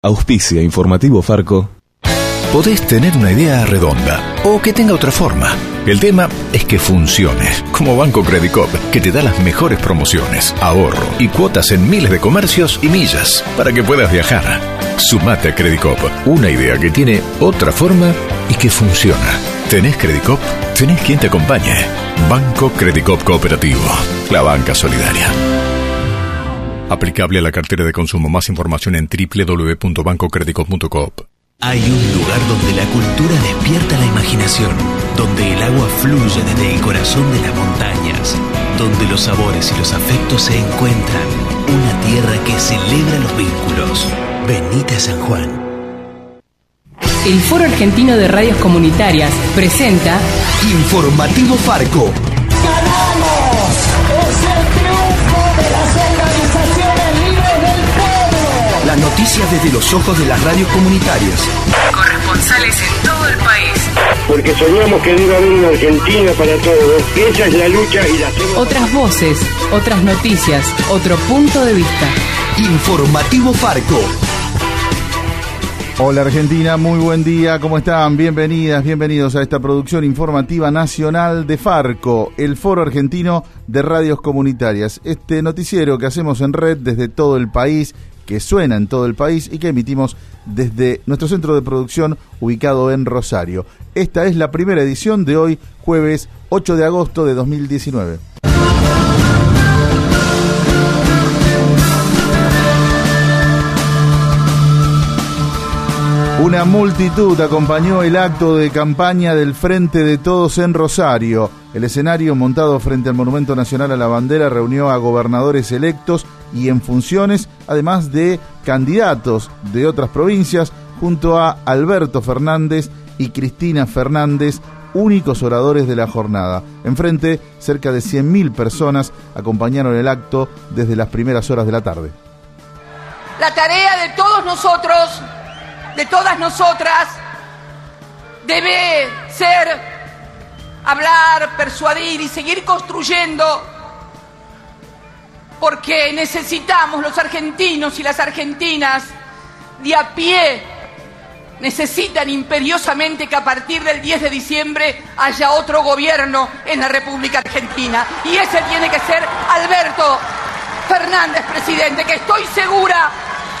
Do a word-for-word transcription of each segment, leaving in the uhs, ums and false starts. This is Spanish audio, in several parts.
Auspicia Informativo Farco. Podés tener una idea redonda o que tenga otra forma. El tema es que funcione, como Banco Credicop, que te da las mejores promociones, ahorro y cuotas en miles de comercios y millas para que puedas viajar. Sumate a Credicop, una idea que tiene otra forma y que funciona. ¿Tenés Credicop? Tenés quien te acompañe. Banco Credicop Cooperativo, la banca solidaria. Aplicable a la cartera de consumo. Más información en doble u doble u doble u punto banco credicop punto coop. Hay un lugar donde la cultura despierta la imaginación, donde el agua fluye desde el corazón de las montañas, donde los sabores y los afectos se encuentran. Una tierra que celebra los vínculos. Venite a San Juan. El Foro Argentino de Radios Comunitarias presenta Informativo Farco. ¡Ganamos! ¡Es el triunfo de las organizaciones libres del pueblo! Las noticias desde los ojos de las radios comunitarias. Corresponsales en todo el país. Porque soñamos que debe haber una Argentina para todos. Esa es la lucha y la hacemos. Otras voces, otras noticias, otro punto de vista. Informativo Farco. Hola Argentina, muy buen día, ¿cómo están? Bienvenidas, bienvenidos a esta producción informativa nacional de Farco, el Foro Argentino de Radios Comunitarias. Este noticiero que hacemos en red desde todo el país, que suena en todo el país y que emitimos desde nuestro centro de producción ubicado en Rosario. Esta es la primera edición de hoy, jueves ocho de agosto de dos mil diecinueve. Una multitud acompañó el acto de campaña del Frente de Todos en Rosario. El escenario montado frente al Monumento Nacional a la Bandera reunió a gobernadores electos y en funciones, además de candidatos de otras provincias, junto a Alberto Fernández y Cristina Fernández, únicos oradores de la jornada. Enfrente, cerca de cien mil personas acompañaron el acto desde las primeras horas de la tarde. La tarea de todos nosotros, de todas nosotras, debe ser hablar, persuadir y seguir construyendo, porque necesitamos, los argentinos y las argentinas de a pie, necesitan imperiosamente que a partir del diez de diciembre haya otro gobierno en la República Argentina. Y ese tiene que ser Alberto Fernández, presidente, que estoy segura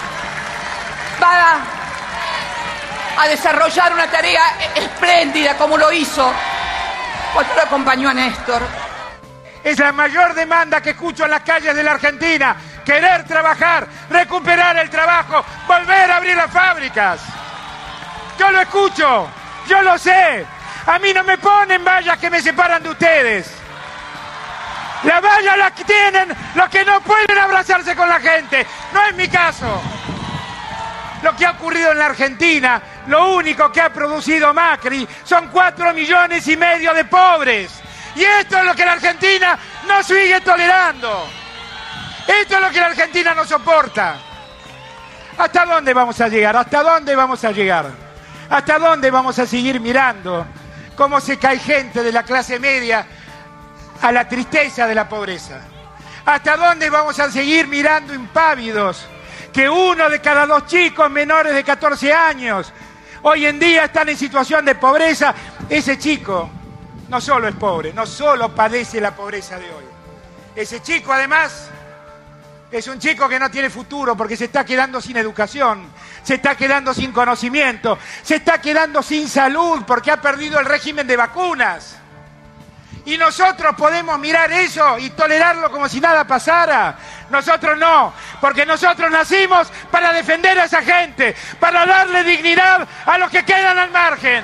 va a desarrollar una tarea espléndida como lo hizo cuando lo acompañó a Néstor. Es la mayor demanda que escucho en las calles de la Argentina: querer trabajar, recuperar el trabajo, volver a abrir las fábricas. Yo lo escucho, yo lo sé. A mí no me ponen vallas que me separan de ustedes. La valla la tienen los que no pueden abrazarse con la gente. No es mi caso. Lo que ha ocurrido en la Argentina, lo único que ha producido Macri son cuatro millones y medio de pobres. Y esto es lo que la Argentina no sigue tolerando. Esto es lo que la Argentina no soporta. ¿Hasta dónde vamos a llegar? ¿Hasta dónde vamos a llegar? ¿Hasta dónde vamos a seguir mirando cómo se cae gente de la clase media a la tristeza de la pobreza? ¿Hasta dónde vamos a seguir mirando impávidos que uno de cada dos chicos menores de catorce años hoy en día están en situación de pobreza? Ese chico no solo es pobre, no solo padece la pobreza de hoy. Ese chico además es un chico que no tiene futuro porque se está quedando sin educación, se está quedando sin conocimiento, se está quedando sin salud porque ha perdido el régimen de vacunas. Y nosotros podemos mirar eso y tolerarlo como si nada pasara. Nosotros no, porque nosotros nacimos para defender a esa gente, para darle dignidad a los que quedan al margen.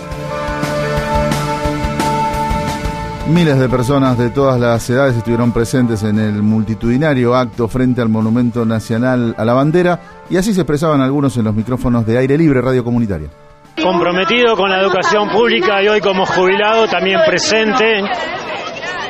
Miles de personas de todas las edades estuvieron presentes en el multitudinario acto frente al Monumento Nacional a la Bandera, y así se expresaban algunos en los micrófonos de Aire Libre Radio Comunitaria. Comprometido con la educación pública y hoy como jubilado también presente,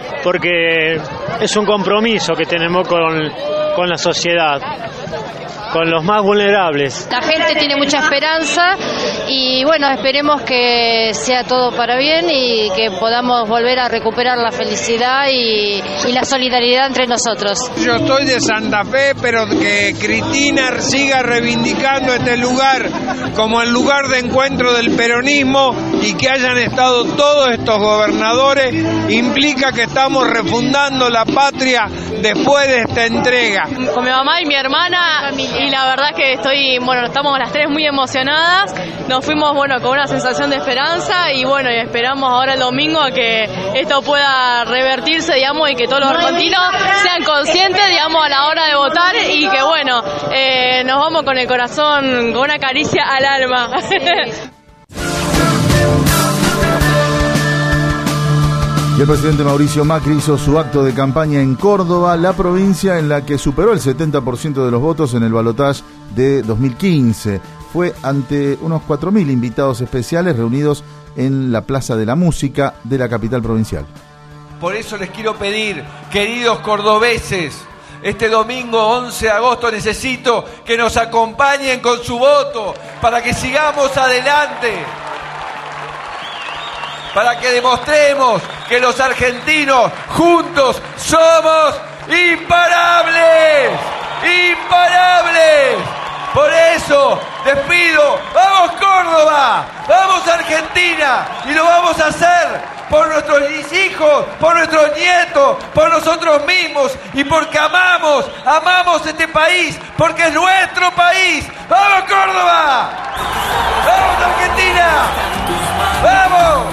porque es un compromiso que tenemos con, con la sociedad. con los más vulnerables. La gente tiene mucha esperanza y bueno, esperemos que sea todo para bien y que podamos volver a recuperar la felicidad y, y la solidaridad entre nosotros. Yo estoy de Santa Fe, pero que Cristina siga reivindicando este lugar como el lugar de encuentro del peronismo y que hayan estado todos estos gobernadores implica que estamos refundando la patria después de esta entrega. Con mi mamá y mi hermana y la verdad que estoy, bueno, estamos las tres muy emocionadas, nos fuimos, bueno, con una sensación de esperanza y bueno, y esperamos ahora el domingo a que esto pueda revertirse, digamos, y que todos los argentinos sean conscientes, digamos, a la hora de votar y que bueno, eh, nos vamos con el corazón, con una caricia al alma. Y el presidente Mauricio Macri hizo su acto de campaña en Córdoba, la provincia en la que superó el setenta por ciento de los votos en el balotaje de dos mil quince. Fue ante unos cuatro mil invitados especiales reunidos en la Plaza de la Música de la capital provincial. Por eso les quiero pedir, queridos cordobeses, este domingo once de agosto necesito que nos acompañen con su voto para que sigamos adelante, para que demostremos que los argentinos juntos somos imparables, imparables. Por eso les pido, vamos Córdoba, vamos Argentina, y lo vamos a hacer por nuestros hijos, por nuestros nietos, por nosotros mismos y porque amamos, amamos este país, porque es nuestro país. ¡Vamos Córdoba! ¡Vamos Argentina! ¡Vamos!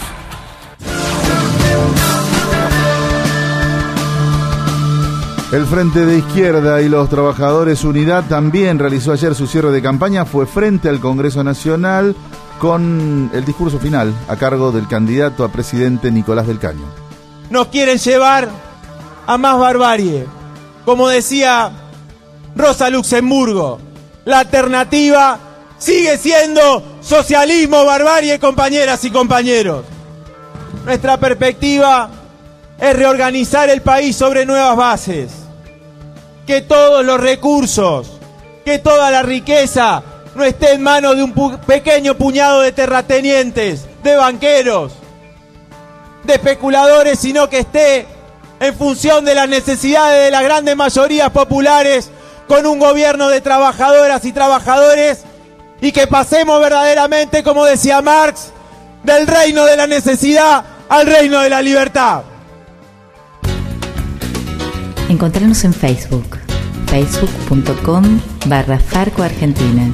El Frente de Izquierda y los Trabajadores Unidad también realizó ayer su cierre de campaña. Fue frente al Congreso Nacional con el discurso final a cargo del candidato a presidente Nicolás del Caño. Nos quieren llevar a más barbarie. Como decía Rosa Luxemburgo, la alternativa sigue siendo socialismo, barbarie, compañeras y compañeros. Nuestra perspectiva es reorganizar el país sobre nuevas bases. Que todos los recursos, que toda la riqueza no esté en manos de un pu- pequeño puñado de terratenientes, de banqueros, de especuladores, sino que esté en función de las necesidades de las grandes mayorías populares, con un gobierno de trabajadoras y trabajadores, y que pasemos verdaderamente, como decía Marx, del reino de la necesidad al reino de la libertad. Encontrarnos en Facebook, facebook punto com barra Farco Argentina.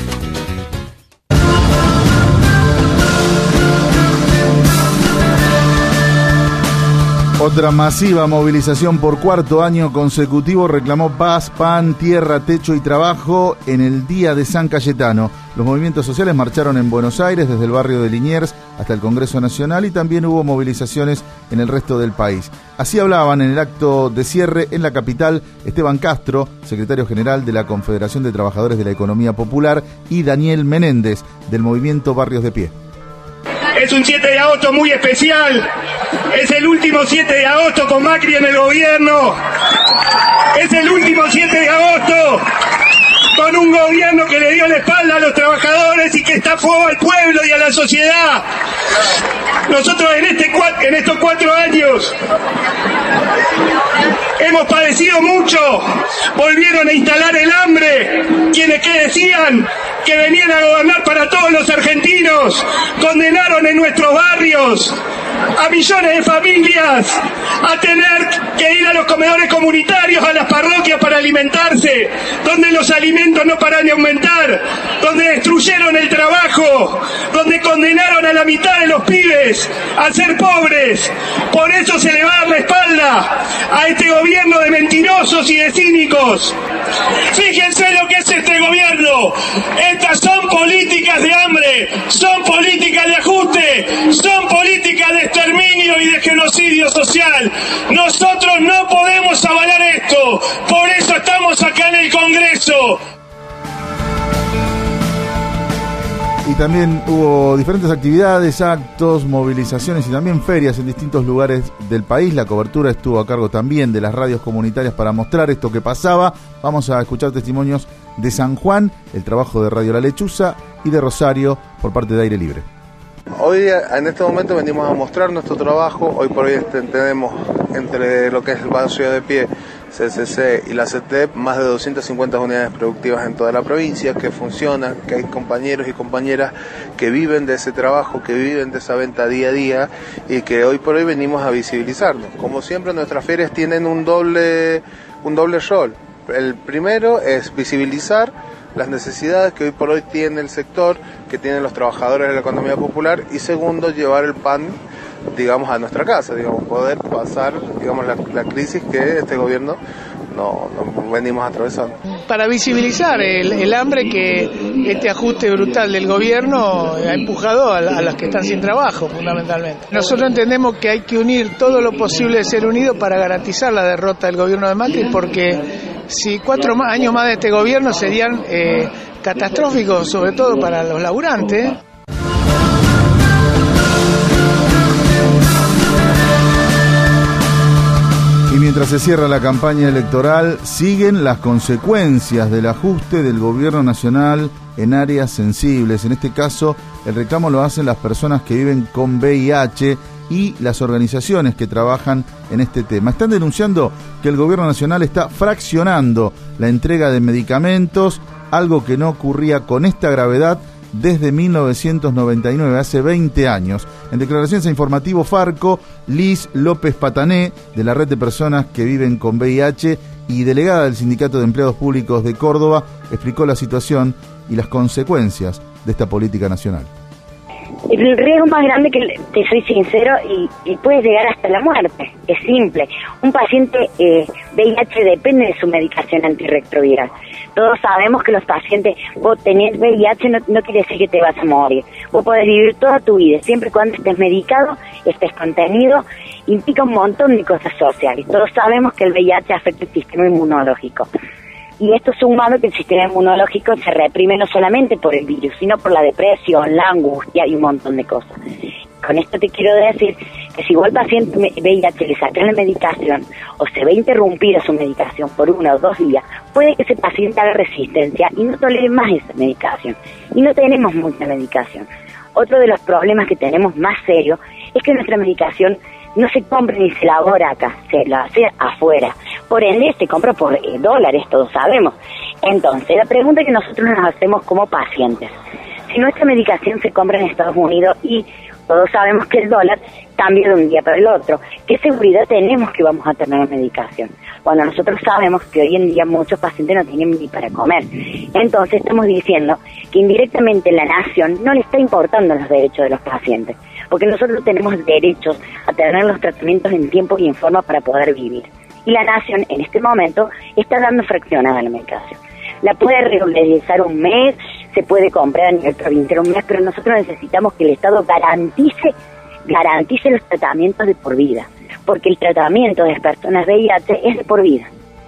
Otra masiva movilización por cuarto año consecutivo reclamó paz, pan, tierra, techo y trabajo en el Día de San Cayetano. Los movimientos sociales marcharon en Buenos Aires desde el barrio de Liniers hasta el Congreso Nacional y también hubo movilizaciones en el resto del país. Así hablaban en el acto de cierre en la capital Esteban Castro, secretario general de la Confederación de Trabajadores de la Economía Popular, y Daniel Menéndez del movimiento Barrios de Pie. Es un siete de agosto muy especial, es el último siete de agosto con Macri en el gobierno, es el último siete de agosto con un gobierno que le dio la espalda a los trabajadores y que está a fuego al pueblo y a la sociedad. Nosotros en, este, en estos cuatro años hemos padecido mucho, volvieron a instalar el hambre, quienes que decían que venían a gobernar para todos los argentinos, condenaron en nuestros barrios a millones de familias a tener que ir a los comedores comunitarios, a las parroquias para alimentarse, donde los alimentos no paran de aumentar, donde destruyeron el trabajo, donde condenaron a la mitad de los pibes a ser pobres. Por eso se le va a dar la espalda a este gobierno de mentirosos y de cínicos. Fíjense lo que es este gobierno. Estas son políticas de hambre, son políticas de ajuste, son políticas de exterminio y de genocidio social. Nosotros no podemos avalar esto, por eso estamos acá en el Congreso. Y también hubo diferentes actividades, actos, movilizaciones y también ferias en distintos lugares del país. La cobertura estuvo a cargo también de las radios comunitarias para mostrar esto que pasaba. Vamos a escuchar testimonios de San Juan, el trabajo de Radio La Lechuza, y de Rosario por parte de Aire Libre. Hoy, en este momento, venimos a mostrar nuestro trabajo. Hoy por hoy tenemos entre lo que es el Barrio de Pie, C C C y la C E T E P más de doscientas cincuenta unidades productivas en toda la provincia que funcionan, que hay compañeros y compañeras que viven de ese trabajo, que viven de esa venta día a día y que hoy por hoy venimos a visibilizarnos. Como siempre, nuestras ferias tienen un doble, un doble rol. El primero es visibilizar las necesidades que hoy por hoy tiene el sector, que tienen los trabajadores de la economía popular, y segundo, llevar el pan, digamos, a nuestra casa, digamos, poder pasar, digamos, la, la crisis que este gobierno no, no venimos atravesando. Para visibilizar el, el hambre que este ajuste brutal del gobierno ha empujado a, a los que están sin trabajo, fundamentalmente. Nosotros entendemos que hay que unir todo lo posible de ser unidos para garantizar la derrota del gobierno de Macri, porque si cuatro más, años más de este gobierno serían eh, catastróficos, sobre todo para los laburantes. Y mientras se cierra la campaña electoral, siguen las consecuencias del ajuste del gobierno nacional en áreas sensibles. En este caso, el reclamo lo hacen las personas que viven con V I H y las organizaciones que trabajan en este tema. Están denunciando que el gobierno nacional está fraccionando la entrega de medicamentos, algo que no ocurría con esta gravedad desde mil novecientos noventa y nueve, hace veinte años. En declaraciones a Informativo Farco, Liz López Patané, de la Red de Personas que Viven con V I H y delegada del Sindicato de Empleados Públicos de Córdoba, explicó la situación y las consecuencias de esta política nacional. El riesgo más grande, que te soy sincero, y, y puede llegar hasta la muerte. Es simple. Un paciente eh, V I H depende de su medicación antirretroviral. Todos sabemos que los pacientes, vos tenés V I H no, no quiere decir que te vas a morir. Vos podés vivir toda tu vida, siempre y cuando estés medicado, estés contenido, implica un montón de cosas sociales. Todos sabemos que el V I H afecta el sistema inmunológico. Y esto sumado que el sistema inmunológico se reprime no solamente por el virus, sino por la depresión, la angustia y un montón de cosas. Con esto te quiero decir que si vos al paciente V I H le sacas la medicación o se ve interrumpida su medicación por uno o dos días, puede que ese paciente haga resistencia y no tolere más esa medicación. Y no tenemos mucha medicación. Otro de los problemas que tenemos más serios es que nuestra medicación no se compra ni se elabora acá, se la hace afuera. Por ende, se compra por eh, dólares, todos sabemos. Entonces, la pregunta que nosotros nos hacemos como pacientes, si nuestra medicación se compra en Estados Unidos y todos sabemos que el dólar cambia de un día para el otro, ¿qué seguridad tenemos que vamos a tener la medicación? Cuando nosotros sabemos que hoy en día muchos pacientes no tienen ni para comer. Entonces, estamos diciendo que indirectamente la nación no le está importando los derechos de los pacientes, porque nosotros tenemos derechos a tener los tratamientos en tiempo y en forma para poder vivir. Y la nación, en este momento, está dando fraccionada la medicación. La puede regularizar un mes, se puede comprar a nivel provincial un mes, pero nosotros necesitamos que el Estado garantice, garantice los tratamientos de por vida, porque el tratamiento de las personas V I H es de por vida.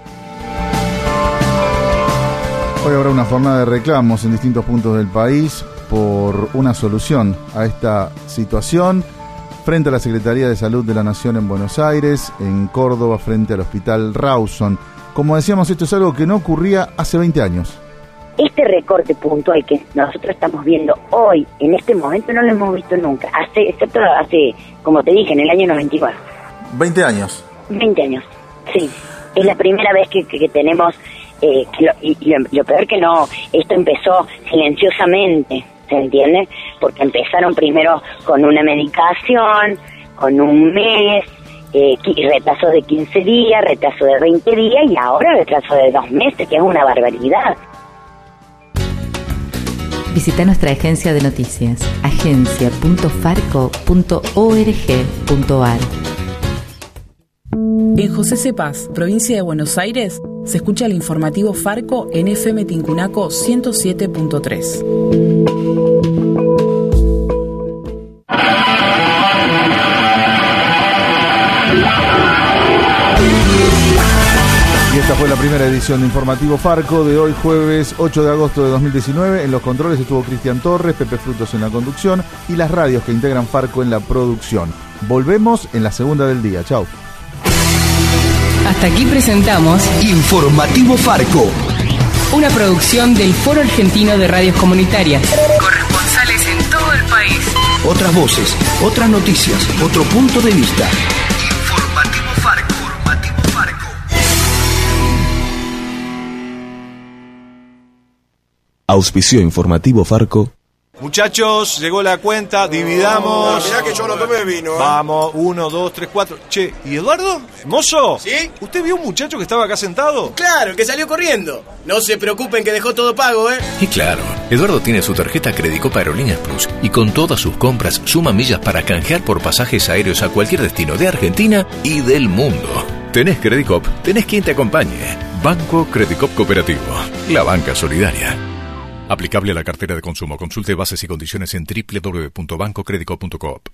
Hoy habrá una jornada de reclamos en distintos puntos del país por una solución a esta situación, frente a la Secretaría de Salud de la Nación en Buenos Aires, en Córdoba, frente al Hospital Rawson. Como decíamos, esto es algo que no ocurría hace veinte años. Este recorte puntual que nosotros estamos viendo hoy, en este momento, no lo hemos visto nunca, hace, excepto hace, como te dije, en el año noventa y nueve. veinte años. veinte años, sí. Es la primera vez que, que, que tenemos, eh, que lo, y, y lo, lo peor que no, esto empezó silenciosamente, ¿se entiende? Porque empezaron primero con una medicación, con un mes, eh, retraso de quince días, retraso de veinte días y ahora retraso de dos meses, que es una barbaridad. Visita nuestra agencia de noticias, agencia punto farco punto org punto ar. En José Cepaz, provincia de Buenos Aires, se escucha el informativo Farco en F M Tincunaco ciento siete punto tres. Y esta fue la primera primera edición de Informativo Farco de hoy, jueves ocho de agosto de dos mil diecinueve. En los controles estuvo Cristian Torres, Pepe Frutos en la conducción y las radios que integran Farco en la producción. Volvemos en la segunda del día. Chau. Hasta aquí presentamos Informativo Farco, una producción del Foro Argentino de Radios Comunitarias. Corresponsales en todo el país. Otras voces, otras noticias, otro punto de vista. Informativo Farco. Informativo Farco. Auspicio Informativo Farco. Muchachos, llegó la cuenta, dividamos. No, mirá que yo no tomé vino, ¿eh? Vamos, uno, dos, tres, cuatro. Che, ¿y Eduardo? ¿Mozo? ¿Sí? ¿Usted vio un muchacho que estaba acá sentado? Claro, el que salió corriendo. No se preocupen que dejó todo pago, ¿eh? Y claro, Eduardo tiene su tarjeta Credicop Aerolíneas Plus y con todas sus compras suma millas para canjear por pasajes aéreos a cualquier destino de Argentina y del mundo. Tenés Credicop, tenés quien te acompañe. Banco Credicop Cooperativo, la banca solidaria. Aplicable a la cartera de consumo. Consulte bases y condiciones en doble u doble u doble u punto banco credicop punto coop.